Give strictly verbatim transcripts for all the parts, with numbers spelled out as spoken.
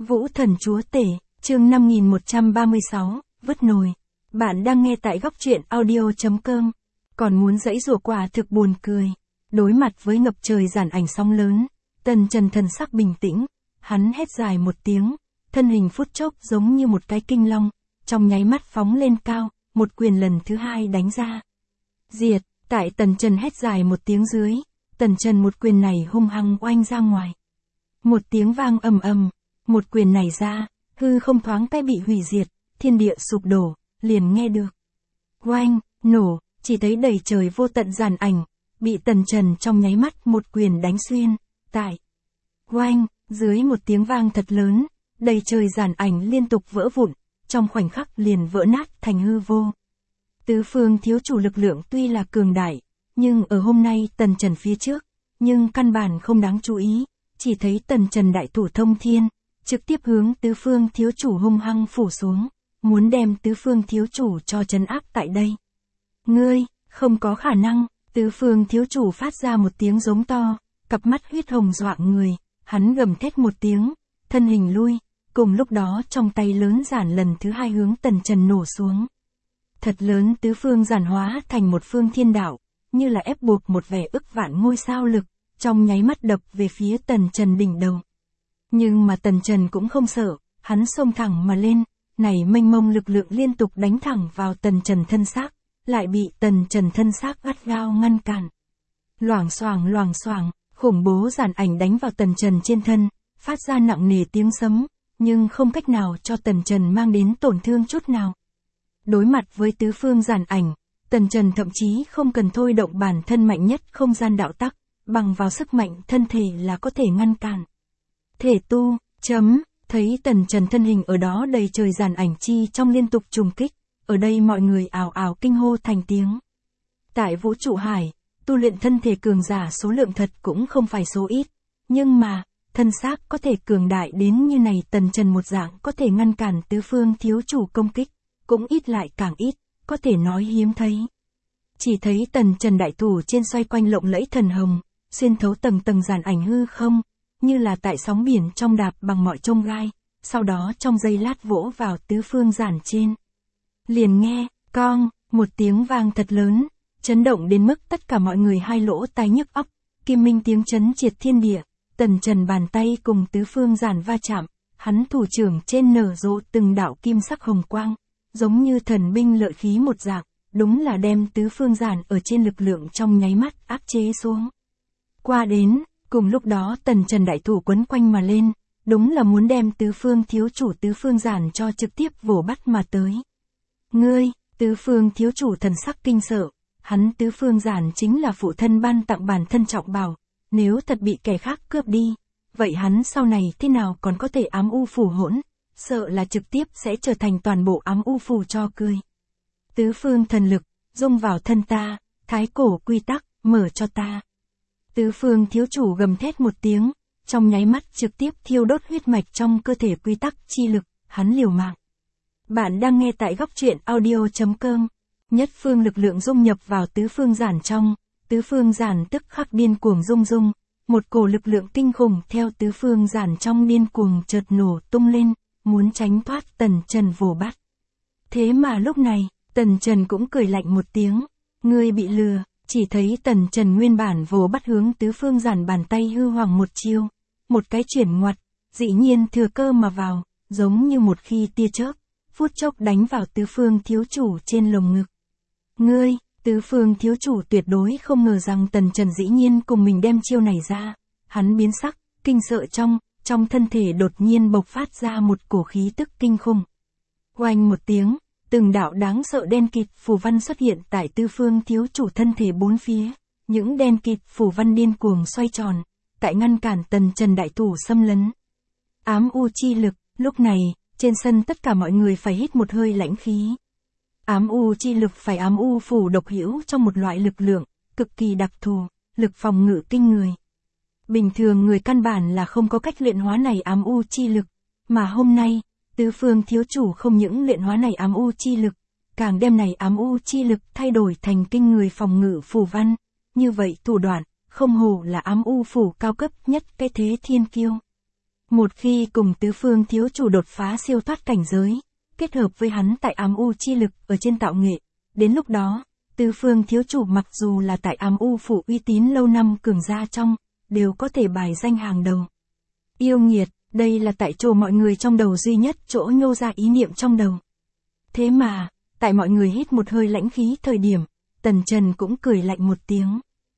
Vũ thần chúa tể, chương năm nghìn một trăm ba mươi sáu, vứt nồi. Bạn đang nghe tại góc truyện audio.com. Còn muốn dãy rủa quả thực buồn cười. Đối mặt với ngập trời dàn ảnh sóng lớn, Tần Trần thần sắc bình tĩnh, hắn hét dài một tiếng, thân hình phút chốc giống như một cái kinh long, trong nháy mắt phóng lên cao, một quyền lần thứ hai đánh ra. Diệt, tại Tần Trần hét dài một tiếng dưới, Tần Trần một quyền này hung hăng oanh ra ngoài. Một tiếng vang ầm ầm, một quyền này ra, hư không thoáng cái bị hủy diệt, thiên địa sụp đổ, liền nghe được. Oanh, nổ, chỉ thấy đầy trời vô tận dàn ảnh, bị Tần Trần trong nháy mắt một quyền đánh xuyên, tại. Oanh, dưới một tiếng vang thật lớn, đầy trời dàn ảnh liên tục vỡ vụn, trong khoảnh khắc liền vỡ nát thành hư vô. Tứ phương thiếu chủ lực lượng tuy là cường đại, nhưng ở hôm nay Tần Trần phía trước, nhưng căn bản không đáng chú ý, chỉ thấy Tần Trần đại thủ thông thiên, trực tiếp hướng tứ phương thiếu chủ hung hăng phủ xuống, muốn đem tứ phương thiếu chủ cho trấn áp tại đây. Ngươi, không có khả năng, tứ phương thiếu chủ phát ra một tiếng giống to, cặp mắt huyết hồng dọa người, hắn gầm thét một tiếng, thân hình lui, cùng lúc đó trong tay lớn giản lần thứ hai hướng Tần Trần nổ xuống. Thật lớn tứ phương giản hóa thành một phương thiên đạo, như là ép buộc một vẻ ức vạn ngôi sao lực, trong nháy mắt đập về phía Tần Trần đỉnh đầu. Nhưng mà Tần Trần cũng không sợ, hắn xông thẳng mà lên, này mênh mông lực lượng liên tục đánh thẳng vào Tần Trần thân xác, lại bị Tần Trần thân xác gắt gao ngăn cản. Loảng xoảng loảng xoảng, khủng bố giản ảnh đánh vào Tần Trần trên thân, phát ra nặng nề tiếng sấm, nhưng không cách nào cho Tần Trần mang đến tổn thương chút nào. Đối mặt với tứ phương giản ảnh, Tần Trần thậm chí không cần thôi động bản thân mạnh nhất không gian đạo tắc, bằng vào sức mạnh thân thể là có thể ngăn cản. Thể tu, chấm, thấy Tần Trần thân hình ở đó đầy trời giản ảnh chi trong liên tục trùng kích, ở đây mọi người ào ào kinh hô thành tiếng. Tại vũ trụ hải, tu luyện thân thể cường giả số lượng thật cũng không phải số ít, nhưng mà, thân xác có thể cường đại đến như này Tần Trần một dạng có thể ngăn cản tứ phương thiếu chủ công kích, cũng ít lại càng ít, có thể nói hiếm thấy. Chỉ thấy Tần Trần đại thủ trên xoay quanh lộng lẫy thần hồng, xuyên thấu tầng tầng giản ảnh hư không, như là tại sóng biển trong đạp bằng mọi chông gai, sau đó trong giây lát vỗ vào tứ phương giản trên. Liền nghe, cong, một tiếng vang thật lớn, chấn động đến mức tất cả mọi người hai lỗ tai nhức óc, kim minh tiếng chấn triệt thiên địa, Tần Trần bàn tay cùng tứ phương giản va chạm, hắn thủ trưởng trên nở rộ từng đạo kim sắc hồng quang, giống như thần binh lợi khí một dạng, đúng là đem tứ phương giản ở trên lực lượng trong nháy mắt áp chế xuống. Qua đến, cùng lúc đó Tần Trần đại thủ quấn quanh mà lên, đúng là muốn đem tứ phương thiếu chủ tứ phương giản cho trực tiếp vồ bắt mà tới. Ngươi, tứ phương thiếu chủ thần sắc kinh sợ, hắn tứ phương giản chính là phụ thân ban tặng bản thân trọng bảo, nếu thật bị kẻ khác cướp đi, vậy hắn sau này thế nào còn có thể ám u phù hỗn, sợ là trực tiếp sẽ trở thành toàn bộ ám u phù cho cười. Tứ phương thần lực, dung vào thân ta, thái cổ quy tắc, mở cho ta. Tứ phương thiếu chủ gầm thét một tiếng, trong nháy mắt trực tiếp thiêu đốt huyết mạch trong cơ thể quy tắc chi lực, hắn liều mạng. Bạn đang nghe tại góc truyện audio.com, nhất phương lực lượng dung nhập vào tứ phương giản trong, tứ phương giản tức khắc điên cuồng rung rung, một cổ lực lượng kinh khủng theo tứ phương giản trong điên cuồng chợt nổ tung lên, muốn tránh thoát Tần Trần vồ bắt. Thế mà lúc này, Tần Trần cũng cười lạnh một tiếng, ngươi bị lừa, chỉ thấy Tần Trần nguyên bản vồ bắt hướng tứ phương giản bàn tay hư hoàng một chiêu, một cái chuyển ngoặt, dĩ nhiên thừa cơ mà vào, giống như một khi tia chớp, phút chốc đánh vào tứ phương thiếu chủ trên lồng ngực. Ngươi, tứ phương thiếu chủ tuyệt đối không ngờ rằng Tần Trần dĩ nhiên cùng mình đem chiêu này ra, hắn biến sắc, kinh sợ trong, trong thân thể đột nhiên bộc phát ra một cổ khí tức kinh khủng. Oanh một tiếng, từng đạo đáng sợ đen kịt phù văn xuất hiện tại tứ phương thiếu chủ thân thể bốn phía, những đen kịt phù văn điên cuồng xoay tròn, tại ngăn cản Tần Trần đại thủ xâm lấn. Ám u chi lực, lúc này, trên sân tất cả mọi người phải hít một hơi lãnh khí. Ám u chi lực phải ám u phủ độc hữu trong một loại lực lượng, cực kỳ đặc thù, lực phòng ngự kinh người. Bình thường người căn bản là không có cách luyện hóa này ám u chi lực, mà hôm nay, tứ phương thiếu chủ không những luyện hóa này ám u chi lực, càng đem này ám u chi lực thay đổi thành kinh người phòng ngự phù văn, như vậy thủ đoạn, không hổ là ám u phủ cao cấp nhất cái thế thiên kiêu. Một khi cùng tứ phương thiếu chủ đột phá siêu thoát cảnh giới, kết hợp với hắn tại ám u chi lực ở trên tạo nghệ, đến lúc đó, tứ phương thiếu chủ mặc dù là tại ám u phủ uy tín lâu năm cường gia trong, đều có thể bài danh hàng đầu. Yêu nghiệt, đây là tại chỗ mọi người trong đầu duy nhất chỗ nhô ra ý niệm trong đầu. Thế mà, tại mọi người hít một hơi lãnh khí thời điểm, Tần Trần cũng cười lạnh một tiếng.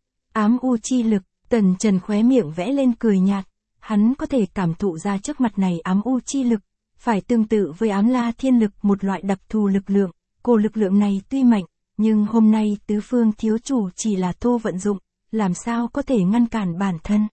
Ám u chi lực, Tần Trần khóe miệng vẽ lên cười nhạt, hắn có thể cảm thụ ra trước mặt này ám u chi lực, phải tương tự với ám la thiên lực một loại đặc thù lực lượng, cổ lực lượng này tuy mạnh, nhưng hôm nay tứ phương thiếu chủ chỉ là thô vận dụng, làm sao có thể ngăn cản bản thân.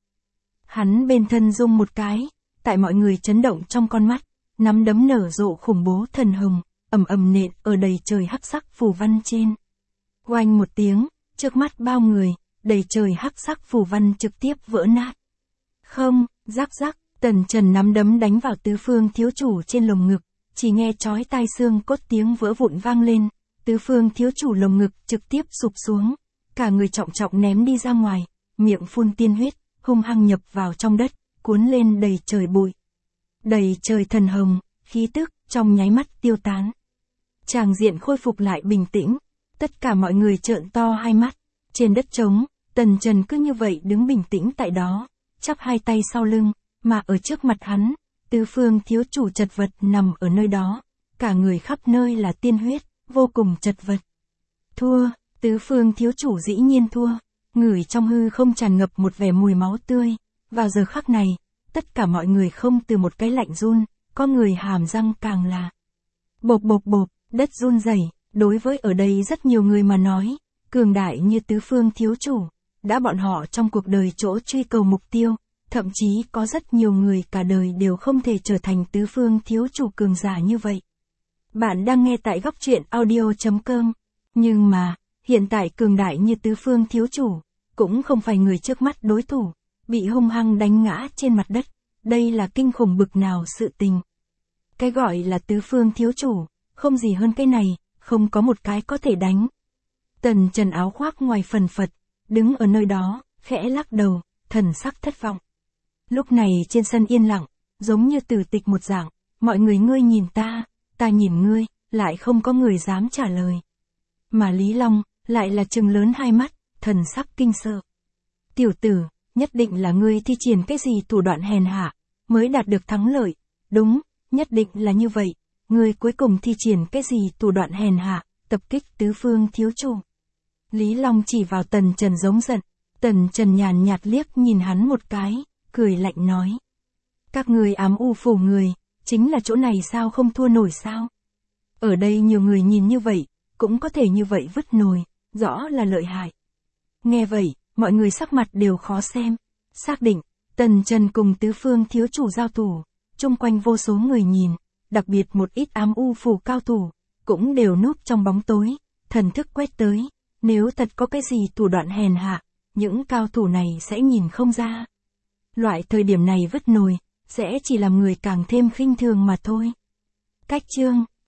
Hắn bên thân rung một cái, tại mọi người chấn động trong con mắt, nắm đấm nở rộ khủng bố thần hồng, ầm ầm nện ở đầy trời hắc sắc phù văn trên. Oanh một tiếng, trước mắt bao người, đầy trời hắc sắc phù văn trực tiếp vỡ nát. Không, rắc rắc, Tần Trần nắm đấm đánh vào tứ phương thiếu chủ trên lồng ngực, chỉ nghe chói tai xương cốt tiếng vỡ vụn vang lên, tứ phương thiếu chủ lồng ngực trực tiếp sụp xuống, cả người trọng trọng ném đi ra ngoài, miệng phun tiên huyết, hung hăng nhập vào trong đất, cuốn lên đầy trời bụi. Đầy trời thần hồng, khí tức, trong nháy mắt tiêu tán. Tràng diện khôi phục lại bình tĩnh, tất cả mọi người trợn to hai mắt, trên đất trống, Tần Trần cứ như vậy đứng bình tĩnh tại đó, chắp hai tay sau lưng, mà ở trước mặt hắn, tứ phương thiếu chủ chật vật nằm ở nơi đó, cả người khắp nơi là tiên huyết, vô cùng chật vật. Thua, tứ phương thiếu chủ dĩ nhiên thua, ngửi trong hư không tràn ngập một vẻ mùi máu tươi, vào giờ khắc này, tất cả mọi người không từ một cái lạnh run, có người hàm răng càng là bộp bộp bộp, đất run rẩy. Đối với ở đây rất nhiều người mà nói, cường đại như tứ phương thiếu chủ, đã bọn họ trong cuộc đời chỗ truy cầu mục tiêu, thậm chí có rất nhiều người cả đời đều không thể trở thành tứ phương thiếu chủ cường giả như vậy. Bạn đang nghe tại góc truyện audio chấm com, nhưng mà, hiện tại cường đại như tứ phương thiếu chủ, cũng không phải người trước mắt đối thủ, bị hung hăng đánh ngã trên mặt đất, đây là kinh khủng bực nào sự tình. Cái gọi là tứ phương thiếu chủ, không gì hơn cái này, không có một cái có thể đánh. Tần Trần áo khoác ngoài phần phật, đứng ở nơi đó, khẽ lắc đầu, thần sắc thất vọng. Lúc này trên sân yên lặng, giống như tử tịch một dạng, mọi người ngươi nhìn ta, ta nhìn ngươi, lại không có người dám trả lời. Mà Lý Long, lại là trừng lớn hai mắt, thần sắc kinh sợ. Tiểu tử, nhất định là ngươi thi triển cái gì thủ đoạn hèn hạ, mới đạt được thắng lợi, đúng, nhất định là như vậy. Người cuối cùng thi triển cái gì thủ đoạn hèn hạ, tập kích tứ phương thiếu chủ. Lý Long chỉ vào Tần Trần giống giận, Tần Trần nhàn nhạt liếc nhìn hắn một cái, cười lạnh nói. Các người ám u phủ người, chính là chỗ này sao không thua nổi sao? Ở đây nhiều người nhìn như vậy, cũng có thể như vậy vứt nồi, rõ là lợi hại. Nghe vậy, mọi người sắc mặt đều khó xem, xác định, Tần Trần cùng tứ phương thiếu chủ giao thủ, chung quanh vô số người nhìn. Đặc biệt một ít ám u phủ cao thủ, cũng đều núp trong bóng tối, thần thức quét tới, nếu thật có cái gì thủ đoạn hèn hạ, những cao thủ này sẽ nhìn không ra. Loại thời điểm này vứt nồi, sẽ chỉ làm người càng thêm khinh thường mà thôi. Cách chương